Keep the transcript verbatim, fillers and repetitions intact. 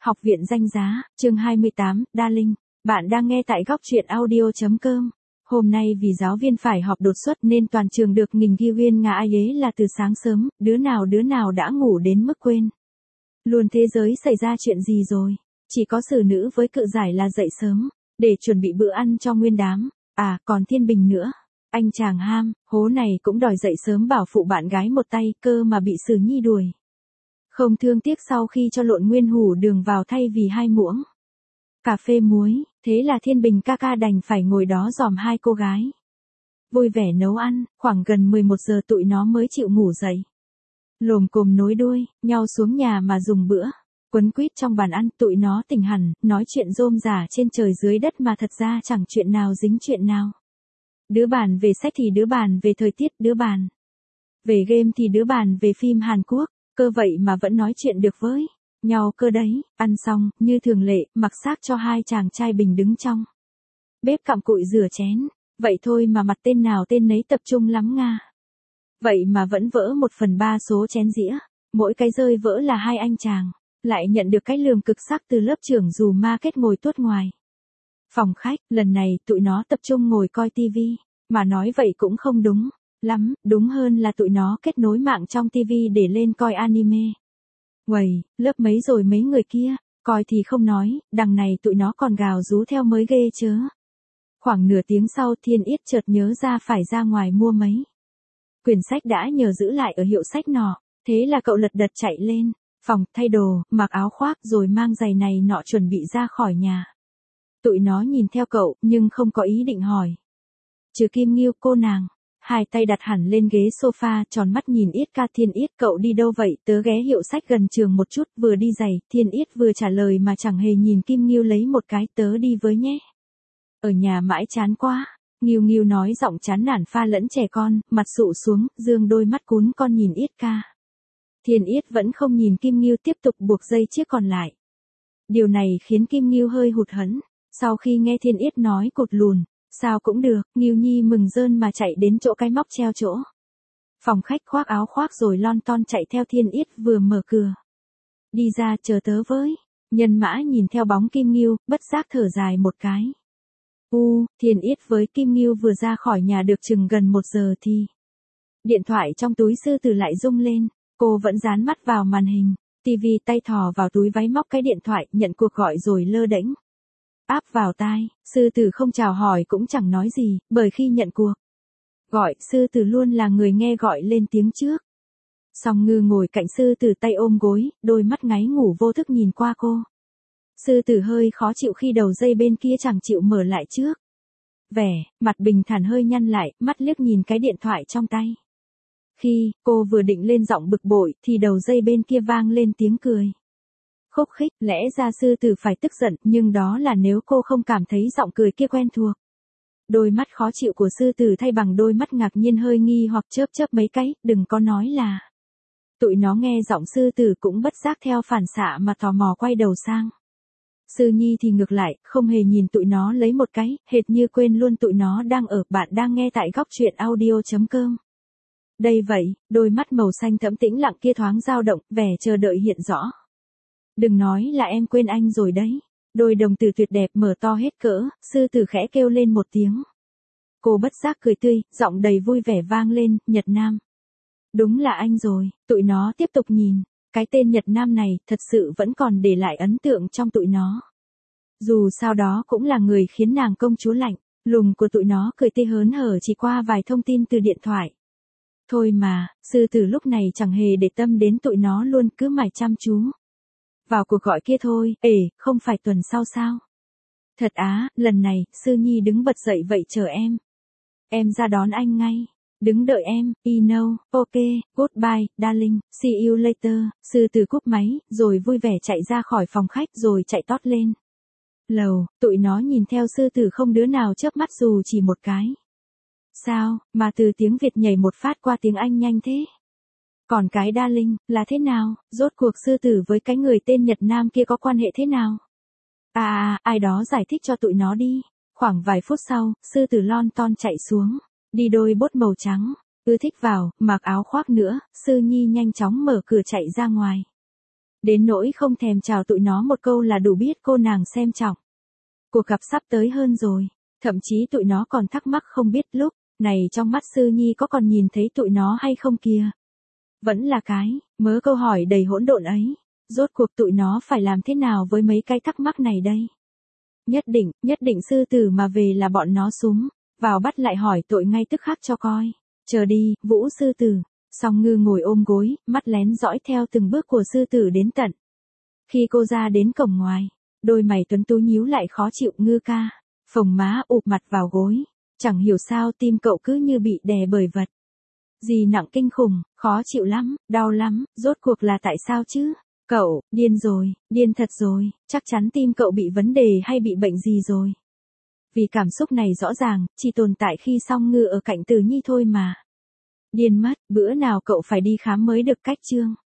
Học viện danh giá, chương hai mươi tám, Đa Linh. Bạn đang nghe tại góc truyện audio.com. Hôm nay vì giáo viên phải họp đột xuất nên toàn trường được nghình ghi viên ngà ai ấy là từ sáng sớm, đứa nào đứa nào đã ngủ đến mức quên. Luôn thế giới xảy ra chuyện gì rồi? Chỉ có xử nữ với cự giải là dậy sớm, để chuẩn bị bữa ăn cho nguyên đám. À, còn Thiên Bình nữa. Anh chàng ham, hố này cũng đòi dậy sớm bảo phụ bạn gái một tay cơ mà bị Sử Nhi đuổi. Không thương tiếc sau khi cho lộn nguyên hủ đường vào thay vì hai muỗng cà phê muối, thế là Thiên Bình ca ca đành phải ngồi đó dòm hai cô gái vui vẻ nấu ăn. Khoảng gần mười một giờ tụi nó mới chịu ngủ dậy, lồm cồm nối đuôi nhau xuống nhà mà dùng bữa. Quấn quýt trong bàn ăn, tụi nó tỉnh hẳn, nói chuyện rôm rả trên trời dưới đất mà thật ra chẳng chuyện nào dính chuyện nào. Đứa bàn về sách thì đứa bàn về thời tiết, đứa bàn về game thì đứa bàn về phim Hàn Quốc. Cơ vậy mà vẫn nói chuyện được với nhau cơ đấy. Ăn xong, như thường lệ, mặc xác cho hai chàng trai Bình đứng trong bếp cặm cụi rửa chén. Vậy thôi mà mặt tên nào tên nấy tập trung lắm nga. Vậy mà vẫn vỡ một phần ba số chén dĩa. Mỗi cái rơi vỡ là hai anh chàng lại nhận được cái lườm cực sắc từ lớp trưởng dù ma kết ngồi tuốt ngoài phòng khách. Lần này tụi nó tập trung ngồi coi tivi, mà nói vậy cũng không đúng lắm, đúng hơn là tụi nó kết nối mạng trong tivi để lên coi anime. Uầy, lớp mấy rồi mấy người kia, coi thì không nói, đằng này tụi nó còn gào rú theo mới ghê chớ. Khoảng nửa tiếng sau Thiên Yết chợt nhớ ra phải ra ngoài mua mấy quyển sách đã nhờ giữ lại ở hiệu sách nọ, thế là cậu lật đật chạy lên phòng, thay đồ, mặc áo khoác rồi mang giày này nọ chuẩn bị ra khỏi nhà. Tụi nó nhìn theo cậu, nhưng không có ý định hỏi. Trừ Kim Nghiêu, cô nàng hai tay đặt hẳn lên ghế sofa, tròn mắt nhìn Yết ca. Thiên Yết, cậu đi đâu vậy? Tớ ghé hiệu sách gần trường một chút, vừa đi giày. Thiên Yết vừa trả lời mà chẳng hề nhìn Kim Nghiêu lấy một cái, tớ đi với nhé. Ở nhà mãi chán quá. Nghiêu Nghiêu nói giọng chán nản pha lẫn trẻ con, mặt sụ xuống, dương đôi mắt cún con nhìn Yết ca. Thiên Yết vẫn không nhìn Kim Nghiêu, tiếp tục buộc dây chiếc còn lại. Điều này khiến Kim Nghiêu hơi hụt hẫng. Sau khi nghe Thiên Yết nói cột lùn, sao cũng được, Nghiêu Nhi mừng rơn mà chạy đến chỗ cái móc treo chỗ phòng khách, khoác áo khoác rồi lon ton chạy theo Thiên Yết vừa mở cửa. Đi ra, chờ tớ với. Nhân Mã nhìn theo bóng Kim Nghiêu, bất giác thở dài một cái. U, Thiên Yết với Kim Nghiêu vừa ra khỏi nhà được chừng gần một giờ thì điện thoại trong túi sư tử lại rung lên. Cô vẫn dán mắt vào màn hình tivi, tay thò vào túi váy móc cái điện thoại, nhận cuộc gọi rồi lơ đễnh áp vào tai. Sư tử không chào hỏi cũng chẳng nói gì, bởi khi nhận cuộc gọi, sư tử luôn là người nghe gọi lên tiếng trước. Song Ngư ngồi cạnh sư tử tay ôm gối, đôi mắt ngáy ngủ vô thức nhìn qua cô. Sư tử hơi khó chịu khi đầu dây bên kia chẳng chịu mở lại trước. Vẻ mặt bình thản hơi nhăn lại, mắt liếc nhìn cái điện thoại trong tay. Khi cô vừa định lên giọng bực bội thì đầu dây bên kia vang lên tiếng cười khúc khích. Lẽ ra sư tử phải tức giận, nhưng đó là nếu cô không cảm thấy giọng cười kia quen thuộc. Đôi mắt khó chịu của sư tử thay bằng đôi mắt ngạc nhiên hơi nghi hoặc chớp chớp mấy cái. Đừng có nói là tụi nó nghe giọng sư tử cũng bất giác theo phản xạ mà tò mò quay đầu sang. Sư Nhi thì ngược lại, không hề nhìn tụi nó lấy một cái, hệt như quên luôn tụi nó đang ở. Bạn đang nghe tại góc truyện audio.com. Đây vậy, đôi mắt màu xanh thẫm tĩnh lặng kia thoáng dao động, vẻ chờ đợi hiện rõ. Đừng nói là em quên anh rồi đấy. Đôi đồng tử tuyệt đẹp mở to hết cỡ, sư tử khẽ kêu lên một tiếng. Cô bất giác cười tươi, giọng đầy vui vẻ vang lên, Nhật Nam. Đúng là anh rồi. Tụi nó tiếp tục nhìn. Cái tên Nhật Nam này thật sự vẫn còn để lại ấn tượng trong tụi nó. Dù sao đó cũng là người khiến nàng công chúa lạnh lùng của tụi nó cười tươi hớn hở chỉ qua vài thông tin từ điện thoại. Thôi mà, sư tử lúc này chẳng hề để tâm đến tụi nó luôn, cứ mải chăm chú vào cuộc gọi kia thôi. Ể, không phải tuần sau sao? Thật á, lần này, sư Nhi đứng bật dậy, vậy chờ em. Em ra đón anh ngay. Đứng đợi em, you know, ok, goodbye, darling, see you later. Sư tử cúp máy, rồi vui vẻ chạy ra khỏi phòng khách rồi chạy tót lên lầu. Tụi nó nhìn theo sư tử không đứa nào chớp mắt dù chỉ một cái. Sao, mà từ tiếng Việt nhảy một phát qua tiếng Anh nhanh thế? Còn cái darling, là thế nào? Rốt cuộc sư tử với cái người tên Nhật Nam kia có quan hệ thế nào? À à, ai đó giải thích cho tụi nó đi. Khoảng vài phút sau, sư tử lon ton chạy xuống, đi đôi bốt màu trắng, ưa thích vào, mặc áo khoác nữa. Sư Nhi nhanh chóng mở cửa chạy ra ngoài. Đến nỗi không thèm chào tụi nó một câu là đủ biết cô nàng xem trọng. Cuộc gặp sắp tới hơn rồi, thậm chí tụi nó còn thắc mắc không biết lúc này trong mắt Sư Nhi có còn nhìn thấy tụi nó hay không kìa. Vẫn là cái, mớ câu hỏi đầy hỗn độn ấy, rốt cuộc tụi nó phải làm thế nào với mấy cái thắc mắc này đây? Nhất định, nhất định sư tử mà về là bọn nó súng, vào bắt lại hỏi tội ngay tức khắc cho coi. Chờ đi, Vũ sư tử. Song Ngư ngồi ôm gối, mắt lén dõi theo từng bước của sư tử đến tận. Khi cô ra đến cổng ngoài, đôi mày tuấn tú nhíu lại khó chịu. Ngư ca, phồng má ụp mặt vào gối, chẳng hiểu sao tim cậu cứ như bị đè bởi vật gì nặng kinh khủng, khó chịu lắm, đau lắm, rốt cuộc là tại sao chứ? Cậu, điên rồi, điên thật rồi, chắc chắn tim cậu bị vấn đề hay bị bệnh gì rồi. Vì cảm xúc này rõ ràng, chỉ tồn tại khi Song Ngư ở cạnh Từ Nhi thôi mà. Điên mất, bữa nào cậu phải đi khám mới được cách chương.